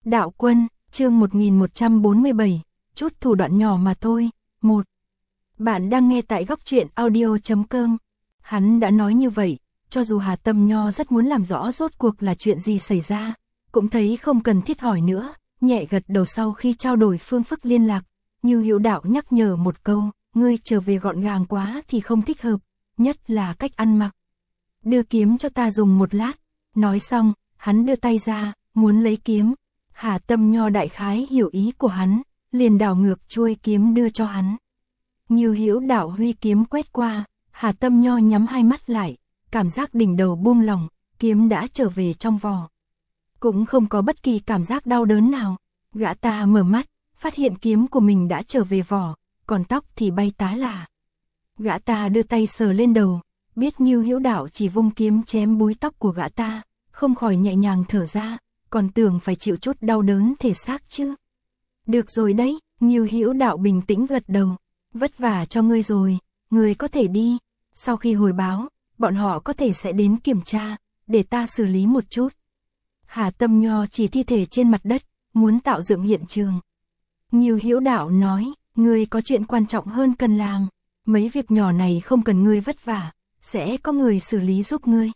Đạo Quân, chương 1147, chút thủ đoạn nhỏ mà thôi. 1. Bạn đang nghe tại góc truyện audio.com. Hắn đã nói như vậy, cho dù Hà Tâm Nho rất muốn làm rõ rốt cuộc là chuyện gì xảy ra, cũng thấy không cần thiết hỏi nữa, nhẹ gật đầu sau khi trao đổi phương thức liên lạc. Như Hữu Đạo nhắc nhở một câu, ngươi trở về gọn gàng quá thì không thích hợp, nhất là cách ăn mặc. Đưa kiếm cho ta dùng một lát. Nói xong, hắn đưa tay ra, muốn lấy kiếm. Hà Tâm Nho đại khái hiểu ý của hắn, liền đảo ngược chuôi kiếm đưa cho hắn. Như Hữu Đạo huy kiếm quét qua, Hà Tâm Nho nhắm hai mắt lại, cảm giác đỉnh đầu buông lỏng, kiếm đã trở về trong vỏ. Cũng không có bất kỳ cảm giác đau đớn nào. Gã ta mở mắt, phát hiện kiếm của mình đã trở về vỏ, còn tóc thì bay tá lả. Gã ta đưa tay sờ lên đầu, biết Như Hữu Đạo chỉ vung kiếm chém búi tóc của gã ta, không khỏi nhẹ nhàng thở ra, còn tưởng phải chịu chút đau đớn thể xác chứ. Được rồi đấy, Như Hữu Đạo bình tĩnh gật đầu, vất vả cho ngươi rồi, ngươi có thể đi. Sau khi hồi báo, bọn họ có thể sẽ đến kiểm tra, để ta xử lý một chút. Hà Tâm Nho chỉ thi thể trên mặt đất, muốn tạo dựng hiện trường. Như Hữu Đạo nói, ngươi có chuyện quan trọng hơn cần làm, mấy việc nhỏ này không cần ngươi vất vả, sẽ có người xử lý giúp ngươi.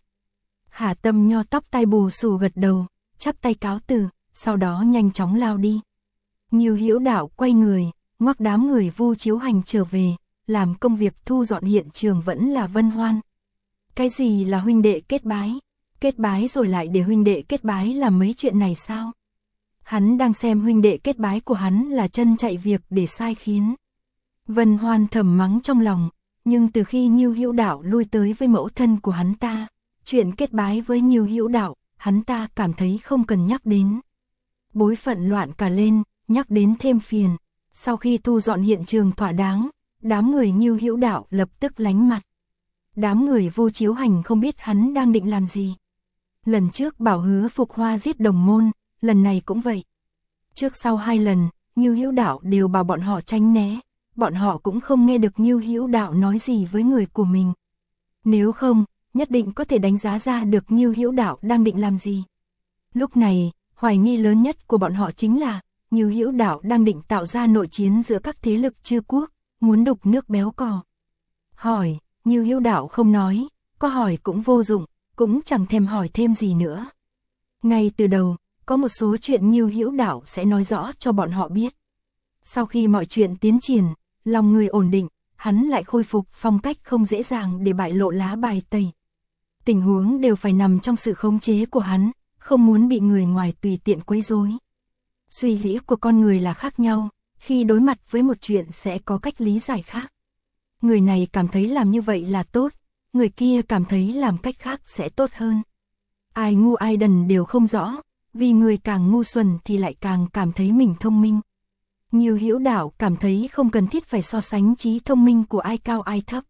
Hà Tâm Nho tóc tai bù xù gật đầu, chắp tay cáo từ, sau đó nhanh chóng lao đi. Như Hữu Đạo quay người, ngoắc đám người Vu Chiếu Hành trở về, làm công việc thu dọn hiện trường vẫn là Vân Hoan. Cái gì là huynh đệ kết bái? Kết bái rồi lại để huynh đệ kết bái làm mấy chuyện này sao? Hắn đang xem huynh đệ kết bái của hắn là chân chạy việc để sai khiến. Vân Hoan thầm mắng trong lòng, nhưng từ khi Như Hữu Đạo lui tới với mẫu thân của hắn ta, chuyện kết bái với Như Hữu Đạo, hắn ta cảm thấy không cần nhắc đến. Bối phận loạn cả lên, nhắc đến thêm phiền. Sau khi thu dọn hiện trường thỏa đáng, đám người Như Hữu Đạo lập tức lánh mặt. Đám người Vu Chiếu Hành không biết hắn đang định làm gì. Lần trước bảo hứa Phục Hoa giết đồng môn, lần này cũng vậy. Trước sau hai lần, Như Hữu Đạo đều bảo bọn họ tránh né, bọn họ cũng không nghe được Như Hữu Đạo nói gì với người của mình. Nếu không, nhất định có thể đánh giá ra được Như Hữu Đạo đang định làm gì. Lúc này, hoài nghi lớn nhất của bọn họ chính là Như Hữu Đạo đang định tạo ra nội chiến giữa các thế lực chư quốc, muốn đục nước béo cò. Hỏi, Như Hữu Đạo không nói, có hỏi cũng vô dụng, cũng chẳng thèm hỏi thêm gì nữa. Ngay từ đầu, có một số chuyện Như Hữu Đạo sẽ nói rõ cho bọn họ biết. Sau khi mọi chuyện tiến triển, lòng người ổn định, hắn lại khôi phục phong cách không dễ dàng để bại lộ lá bài tẩy. Tình huống đều phải nằm trong sự khống chế của hắn, không muốn bị người ngoài tùy tiện quấy rối. Suy nghĩ của con người là khác nhau, khi đối mặt với một chuyện sẽ có cách lý giải khác. Người này cảm thấy làm như vậy là tốt, người kia cảm thấy làm cách khác sẽ tốt hơn. Ai ngu ai đần đều không rõ, vì người càng ngu xuẩn thì lại càng cảm thấy mình thông minh. Như Hữu Đạo cảm thấy không cần thiết phải so sánh trí thông minh của ai cao ai thấp.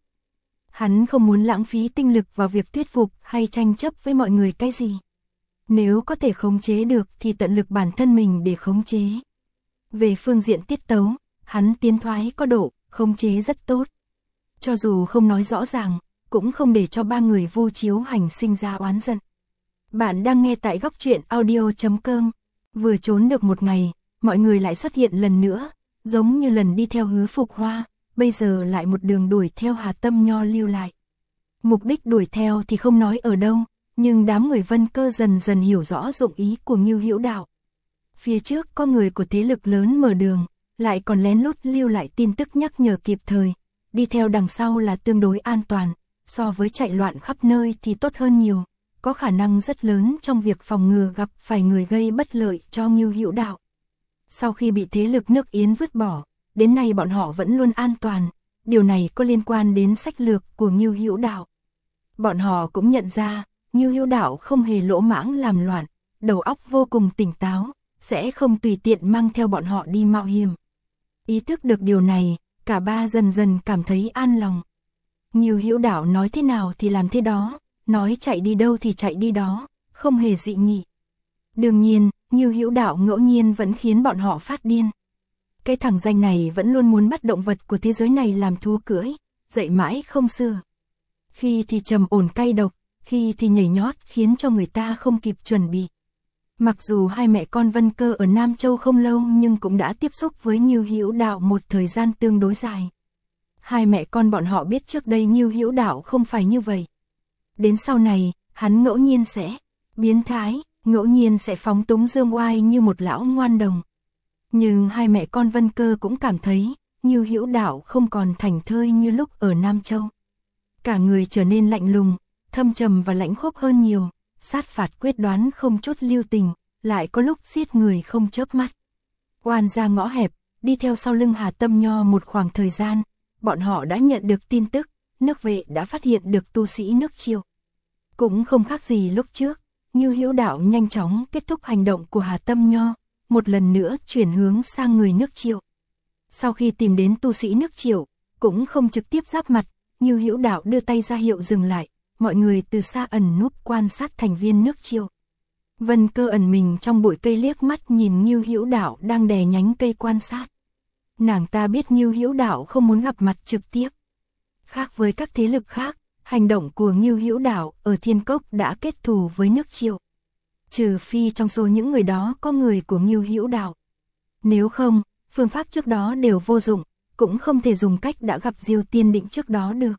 Hắn không muốn lãng phí tinh lực vào việc thuyết phục hay tranh chấp với mọi người cái gì. Nếu có thể khống chế được thì tận lực bản thân mình để khống chế. Về phương diện tiết tấu, hắn tiến thoái có độ, khống chế rất tốt. Cho dù không nói rõ ràng, cũng không để cho ba người Vu Chiếu Hành sinh ra oán giận. Bạn đang nghe tại góc truyện audio.com. Vừa trốn được một ngày, mọi người lại xuất hiện lần nữa, giống như lần đi theo Hứa Phục Hoa, bây giờ lại một đường đuổi theo Hà Tâm Nho lưu lại. Mục đích đuổi theo thì không nói ở đâu, nhưng đám người Vân Cơ dần dần hiểu rõ dụng ý của Như Hữu Đạo. Phía trước có người của thế lực lớn mở đường, lại còn lén lút lưu lại tin tức nhắc nhở kịp thời, đi theo đằng sau là tương đối an toàn, so với chạy loạn khắp nơi thì tốt hơn nhiều, có khả năng rất lớn trong việc phòng ngừa gặp phải người gây bất lợi cho Như Hữu Đạo. Sau khi bị thế lực nước Yến vứt bỏ, đến nay bọn họ vẫn luôn an toàn, điều này có liên quan đến sách lược của Như Hữu Đạo. Bọn họ cũng nhận ra, Như Hữu Đạo không hề lỗ mãng làm loạn, đầu óc vô cùng tỉnh táo, sẽ không tùy tiện mang theo bọn họ đi mạo hiểm. Ý thức được điều này, cả ba dần dần cảm thấy an lòng. Như Hữu Đạo nói thế nào thì làm thế đó, nói chạy đi đâu thì chạy đi đó, không hề dị nghị. Đương nhiên, Như Hữu Đạo ngẫu nhiên vẫn khiến bọn họ phát điên. Cái thằng danh này vẫn luôn muốn bắt động vật của thế giới này làm thú cưỡi, dạy mãi không sửa. Khi thì trầm ổn cay độc, khi thì nhảy nhót khiến cho người ta không kịp chuẩn bị. Mặc dù hai mẹ con Vân Cơ ở Nam Châu không lâu nhưng cũng đã tiếp xúc với Ngưu Hữu Đạo một thời gian tương đối dài. Hai mẹ con bọn họ biết trước đây Ngưu Hữu Đạo không phải như vậy. Đến sau này, hắn ngẫu nhiên sẽ biến thái, ngẫu nhiên sẽ phóng túng dương oai như một lão ngoan đồng. Nhưng hai mẹ con Vân Cơ cũng cảm thấy, Ngưu Hữu Đạo không còn thảnh thơi như lúc ở Nam Châu. Cả người trở nên lạnh lùng, thâm trầm và lãnh khốc hơn nhiều, sát phạt quyết đoán không chút lưu tình, lại có lúc giết người không chớp mắt. Oan ra ngõ hẹp, đi theo sau lưng Hà Tâm Nho một khoảng thời gian, bọn họ đã nhận được tin tức, nước Vệ đã phát hiện được tu sĩ nước Triệu. Cũng không khác gì lúc trước, Ngưu Hữu Đạo nhanh chóng kết thúc hành động của Hà Tâm Nho, một lần nữa chuyển hướng sang người nước Triệu. Sau khi tìm đến tu sĩ nước Triệu, cũng không trực tiếp giáp mặt, Ngưu Hữu Đạo đưa tay ra hiệu dừng lại, mọi người từ xa ẩn núp quan sát thành viên nước Triệu. Vân Cơ ẩn mình trong bụi cây liếc mắt nhìn Ngưu Hữu Đạo đang đè nhánh cây quan sát. Nàng ta biết Ngưu Hữu Đạo không muốn gặp mặt trực tiếp. Khác với các thế lực khác, hành động của Ngưu Hữu Đạo ở Thiên Cốc đã kết thù với nước Triệu. Trừ phi trong số những người đó có người của Ngưu Hữu Đạo. Nếu không, phương pháp trước đó đều vô dụng, cũng không thể dùng cách đã gặp Diêu Tiên Định trước đó được.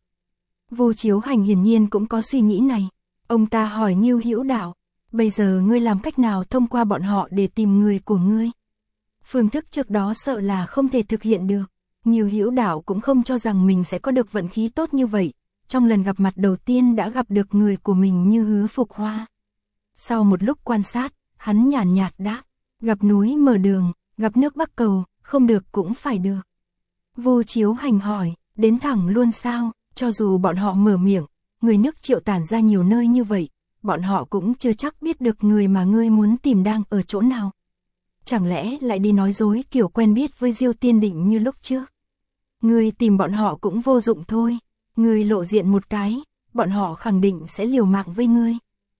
Vu Chiếu Hành hiển nhiên cũng có suy nghĩ này. Ông ta hỏi Ngưu Hữu Đạo, bây giờ ngươi làm cách nào thông qua bọn họ để tìm người của ngươi? Phương thức trước đó sợ là không thể thực hiện được. Ngưu Hữu Đạo cũng không cho rằng mình sẽ có được vận khí tốt như vậy. Trong lần gặp mặt đầu tiên đã gặp được người của mình như Hứa Phục Hoa. Sau một lúc quan sát, hắn nhàn nhạt đáp, gặp núi mở đường, gặp nước bắc cầu, không được cũng phải được. Vu Chiếu Hành hỏi, đến thẳng luôn sao? Cho dù bọn họ mở miệng, người nước Triệu tản ra nhiều nơi như vậy, bọn họ cũng chưa chắc biết được người mà ngươi muốn tìm đang ở chỗ nào. Chẳng lẽ lại đi nói dối kiểu quen biết với Diêu Tiên Định như lúc trước? Ngươi tìm bọn họ cũng vô dụng thôi. Ngươi lộ diện một cái, bọn họ khẳng định sẽ liều mạng với ngươi.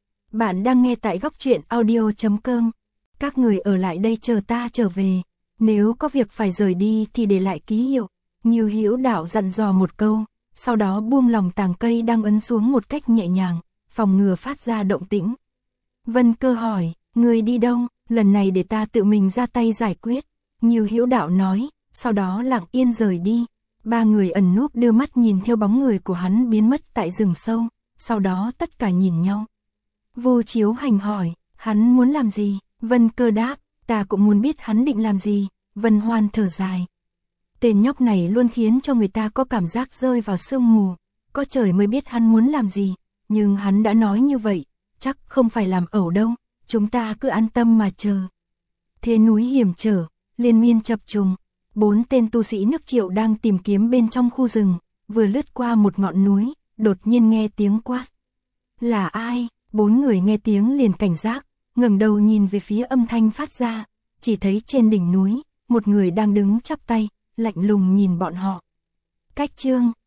Bạn đang nghe tại Góc Truyện Audio.com. Các người ở lại đây chờ ta trở về. Nếu có việc phải rời đi thì để lại ký hiệu. Ngưu Hữu Đạo dặn dò một câu, sau đó buông lòng tàng cây đang ấn xuống một cách nhẹ nhàng, phòng ngừa phát ra động tĩnh. Vân Cơ hỏi, ngươi đi đâu? Lần này để ta tự mình ra tay giải quyết. Ngưu Hữu Đạo nói, sau đó lặng yên rời đi. Ba người ẩn núp đưa mắt nhìn theo bóng người của hắn biến mất tại rừng sâu, sau đó tất cả nhìn nhau. Vu Chiếu Hành hỏi, hắn muốn làm gì? Vân Cơ đáp, ta cũng muốn biết hắn định làm gì. Vân Hoan thở dài. Tên nhóc này luôn khiến cho người ta có cảm giác rơi vào sương mù, có trời mới biết hắn muốn làm gì, nhưng hắn đã nói như vậy, chắc không phải làm ẩu đâu, chúng ta cứ an tâm mà chờ. Thế núi hiểm trở, liên miên chập trùng, 4 tên tu sĩ nước Triệu đang tìm kiếm bên trong khu rừng, vừa lướt qua một ngọn núi, đột nhiên nghe tiếng quát. Là ai? 4 người nghe tiếng liền cảnh giác, ngẩng đầu nhìn về phía âm thanh phát ra, chỉ thấy trên đỉnh núi, một người đang đứng chắp tay, lạnh lùng nhìn bọn họ. Cách chương